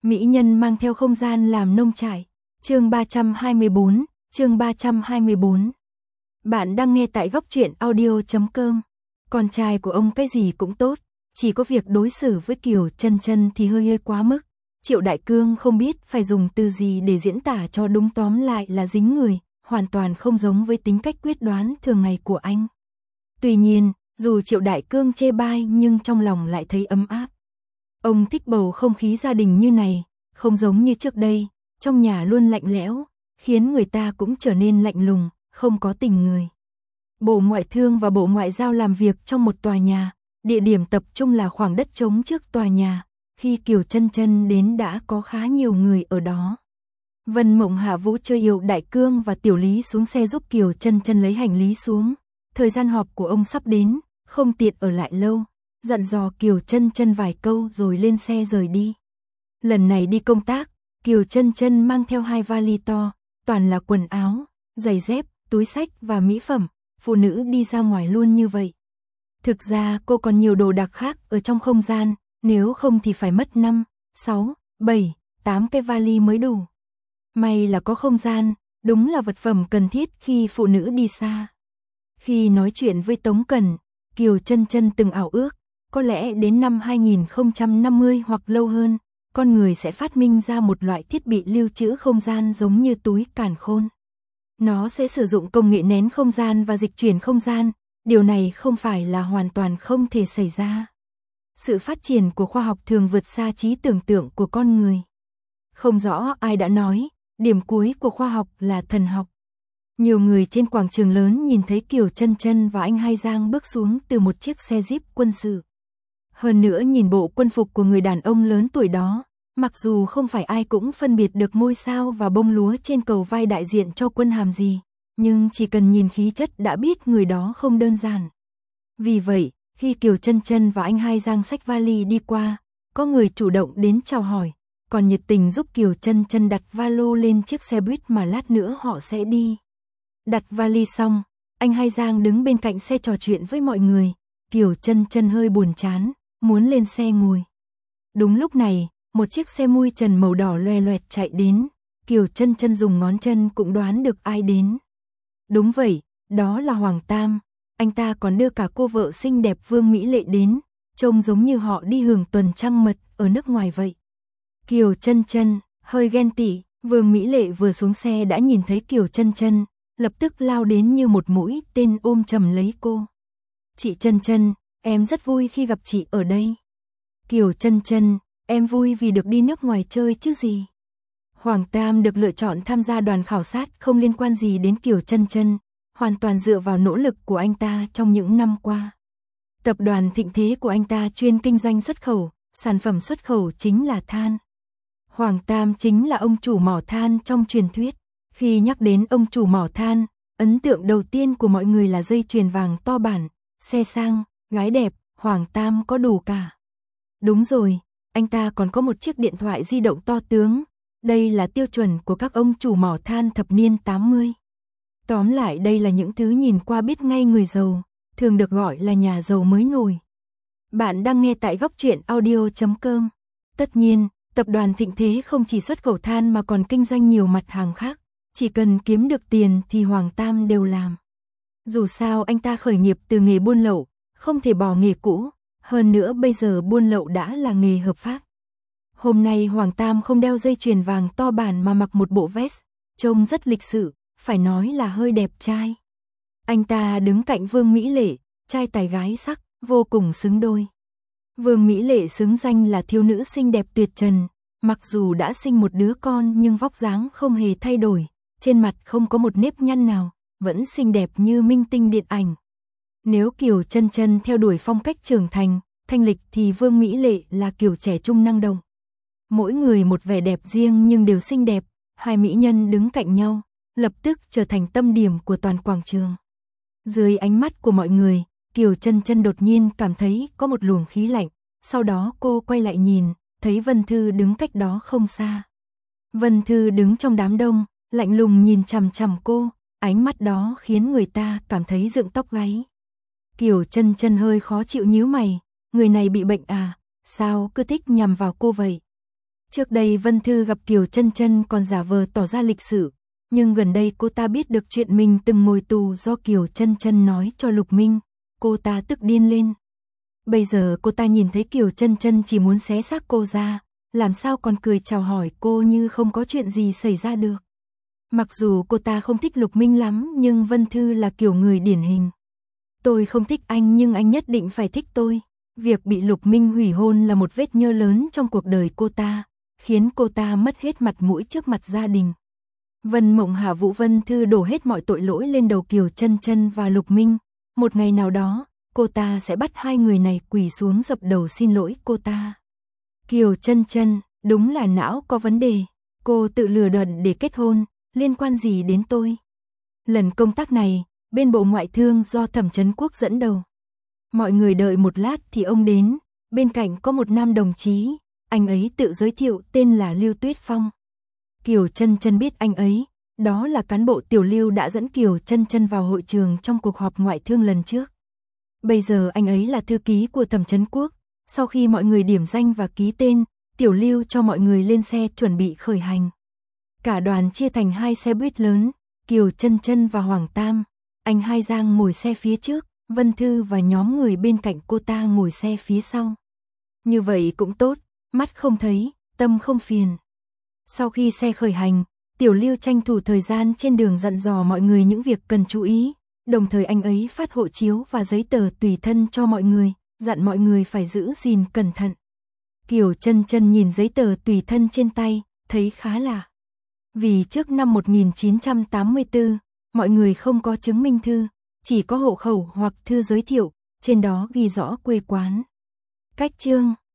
Mỹ nhân mang theo không gian làm nông trại. Chương 324, chương 324. Bạn đang nghe tại góc truyện audio.com. Con trai của ông cái gì cũng tốt, chỉ có việc đối xử với Kiều Chân Chân thì hơi quá mức. Triệu Đại Cương không biết phải dùng từ gì để diễn tả cho đúng, tóm lại là dính người, hoàn toàn không giống với tính cách quyết đoán thường ngày của anh. Tuy nhiên, dù Triệu Đại Cương chê bai nhưng trong lòng lại thấy ấm áp. Ông thích bầu không khí gia đình như này, không giống như trước đây, trong nhà luôn lạnh lẽo, khiến người ta cũng trở nên lạnh lùng, không có tình người. Bộ Ngoại thương và Bộ Ngoại giao làm việc trong một tòa nhà, địa điểm tập trung là khoảng đất trống trước tòa nhà. Khi Kiều Chân Chân đến đã có khá nhiều người ở đó. Vân Mộng Hạ Vũ chơi Triệu Đại Cương và Tiểu Lý xuống xe giúp Kiều Chân Chân lấy hành lý xuống. Thời gian họp của ông sắp đến, không tiện ở lại lâu, dặn dò Kiều Chân Chân vài câu rồi lên xe rời đi. Lần này đi công tác, Kiều Chân Chân mang theo 2 vali to, toàn là quần áo, giày dép, túi xách và mỹ phẩm, phụ nữ đi ra ngoài luôn như vậy. Thực ra cô còn nhiều đồ đạc khác ở trong không gian, nếu không thì phải mất 5, 6, 7, 8 cái vali mới đủ. May là có không gian, đúng là vật phẩm cần thiết khi phụ nữ đi xa. Khi nói chuyện với Tống Cần, Kiều Chân Chân từng ảo ước, có lẽ đến năm 2050 hoặc lâu hơn, con người sẽ phát minh ra một loại thiết bị lưu trữ không gian giống như túi càn khôn. Nó sẽ sử dụng công nghệ nén không gian và dịch chuyển không gian, điều này không phải là hoàn toàn không thể xảy ra. Sự phát triển của khoa học thường vượt xa trí tưởng tượng của con người. Không rõ ai đã nói, điểm cuối của khoa học là thần học. Nhiều người trên quảng trường lớn nhìn thấy Kiều Chân Chân và anh Hai Giang bước xuống từ một chiếc xe Jeep quân sự. Hơn nữa nhìn bộ quân phục của người đàn ông lớn tuổi đó, mặc dù không phải ai cũng phân biệt được ngôi sao và bông lúa trên cầu vai đại diện cho quân hàm gì, nhưng chỉ cần nhìn khí chất đã biết người đó không đơn giản. Vì vậy, khi Kiều Chân Chân và anh Hai Giang xách vali đi qua, có người chủ động đến chào hỏi, còn nhiệt tình giúp Kiều Chân Chân đặt valo lên chiếc xe buýt mà lát nữa họ sẽ đi. Đặt vali xong, anh Hai Giang đứng bên cạnh xe trò chuyện với mọi người, Kiều Chân Chân hơi buồn chán, muốn lên xe ngồi. Đúng lúc này, một chiếc xe mui trần màu đỏ loè loẹt chạy đến, Kiều Chân Chân dùng ngón chân cũng đoán được ai đến. Đúng vậy, đó là Hoàng Tam, anh ta còn đưa cả cô vợ xinh đẹp Vương Mỹ Lệ đến, trông giống như họ đi hưởng tuần trăng mật ở nước ngoài vậy. Kiều Chân Chân hơi ghen tị, Vương Mỹ Lệ vừa xuống xe đã nhìn thấy Kiều Chân Chân, lập tức lao đến như một mũi tên ôm chầm lấy cô. Chị Chân Chân, em rất vui khi gặp chị ở đây. Kiều Chân Chân, em vui vì được đi nước ngoài chơi chứ gì. Hoàng Tam được lựa chọn tham gia đoàn khảo sát không liên quan gì đến Kiều Chân Chân, hoàn toàn dựa vào nỗ lực của anh ta trong những năm qua. Tập đoàn Thịnh Thế của anh ta chuyên kinh doanh xuất khẩu, sản phẩm xuất khẩu chính là than. Hoàng Tam chính là ông chủ mỏ than trong truyền thuyết. Khi nhắc đến ông chủ mỏ than, ấn tượng đầu tiên của mọi người là dây chuyền vàng to bản, xe sang, gái đẹp, Hoàng Tam có đủ cả. Đúng rồi, anh ta còn có một chiếc điện thoại di động to tướng, đây là tiêu chuẩn của các ông chủ mỏ than thập niên 80. Tóm lại đây là những thứ nhìn qua biết ngay người giàu, thường được gọi là nhà giàu mới nổi. Bạn đang nghe tại góc truyện audio.com. Tất nhiên, tập đoàn Thịnh Thế không chỉ xuất khẩu than mà còn kinh doanh nhiều mặt hàng khác, chỉ cần kiếm được tiền thì Hoàng Tam đều làm. Dù sao anh ta khởi nghiệp từ nghề buôn lậu, không thể bỏ nghề cũ, hơn nữa bây giờ buôn lậu đã là nghề hợp pháp. Hôm nay Hoàng Tam không đeo dây chuyền vàng to bản mà mặc một bộ vest, trông rất lịch sự, phải nói là hơi đẹp trai. Anh ta đứng cạnh Vương Mỹ Lệ, trai tài gái sắc, vô cùng xứng đôi. Vương Mỹ Lệ xứng danh là thiếu nữ xinh đẹp tuyệt trần, mặc dù đã sinh một đứa con nhưng vóc dáng không hề thay đổi, trên mặt không có một nếp nhăn nào, vẫn xinh đẹp như minh tinh điện ảnh. Nếu Kiều Chân Chân theo đuổi phong cách trưởng thành, thanh lịch thì Vương Mỹ Lệ là kiểu trẻ trung năng động. Mỗi người một vẻ đẹp riêng nhưng đều xinh đẹp, hai mỹ nhân đứng cạnh nhau, lập tức trở thành tâm điểm của toàn quảng trường. Dưới ánh mắt của mọi người, Kiều Chân Chân đột nhiên cảm thấy có một luồng khí lạnh, sau đó cô quay lại nhìn, thấy Vân Thư đứng cách đó không xa. Vân Thư đứng trong đám đông, lạnh lùng nhìn chằm chằm cô, ánh mắt đó khiến người ta cảm thấy dựng tóc gáy. Kiều Chân Chân hơi khó chịu nhíu mày, người này bị bệnh à, sao cứ thích nhằm vào cô vậy? Trước đây Vân Thư gặp Kiều Chân Chân còn giả vờ tỏ ra lịch sự, nhưng gần đây cô ta biết được chuyện mình từng ngồi tù do Kiều Chân Chân nói cho Lục Minh, cô ta tức điên lên. Bây giờ cô ta nhìn thấy Kiều Chân Chân chỉ muốn xé xác cô ra, làm sao còn cười chào hỏi cô như không có chuyện gì xảy ra được. Mặc dù cô ta không thích Lục Minh lắm, nhưng Vân Thư là kiểu người điển hình. Tôi không thích anh nhưng anh nhất định phải thích tôi. Việc bị Lục Minh hủy hôn là một vết nhơ lớn trong cuộc đời cô ta, khiến cô ta mất hết mặt mũi trước mặt gia đình. Vân Mộng hạ vụ Vân Thư đổ hết mọi tội lỗi lên đầu Kiều Chân Chân và Lục Minh. Một ngày nào đó, cô ta sẽ bắt hai người này quỳ xuống dập đầu xin lỗi cô ta. Kiều Chân Chân, đúng là não có vấn đề. Cô tự lừa đần để kết hôn, liên quan gì đến tôi? Lần công tác này, bên Bộ Ngoại thương do Thẩm Chấn Quốc dẫn đầu. Mọi người đợi một lát thì ông đến, bên cạnh có một nam đồng chí, anh ấy tự giới thiệu tên là Lưu Tuyết Phong. Kiều Chân Chân biết anh ấy, đó là cán bộ Tiểu Lưu đã dẫn Kiều Chân Chân vào hội trường trong cuộc họp ngoại thương lần trước. Bây giờ anh ấy là thư ký của Thẩm Chấn Quốc, sau khi mọi người điểm danh và ký tên, Tiểu Lưu cho mọi người lên xe chuẩn bị khởi hành. Cả đoàn chia thành hai xe buýt lớn, Kiều Chân Chân và Hoàng Tam, anh Hai Giang ngồi xe phía trước, Vân Thư và nhóm người bên cạnh cô ta ngồi xe phía sau. Như vậy cũng tốt, mắt không thấy, tâm không phiền. Sau khi xe khởi hành, Tiểu Lưu tranh thủ thời gian trên đường dặn dò mọi người những việc cần chú ý, đồng thời anh ấy phát hộ chiếu và giấy tờ tùy thân cho mọi người, dặn mọi người phải giữ gìn cẩn thận. Kiều Chân Chân nhìn giấy tờ tùy thân trên tay, thấy khá lạ. Vì trước năm 1984, mọi người không có chứng minh thư, chỉ có hộ khẩu hoặc thư giới thiệu, trên đó ghi rõ quê quán. Cách chương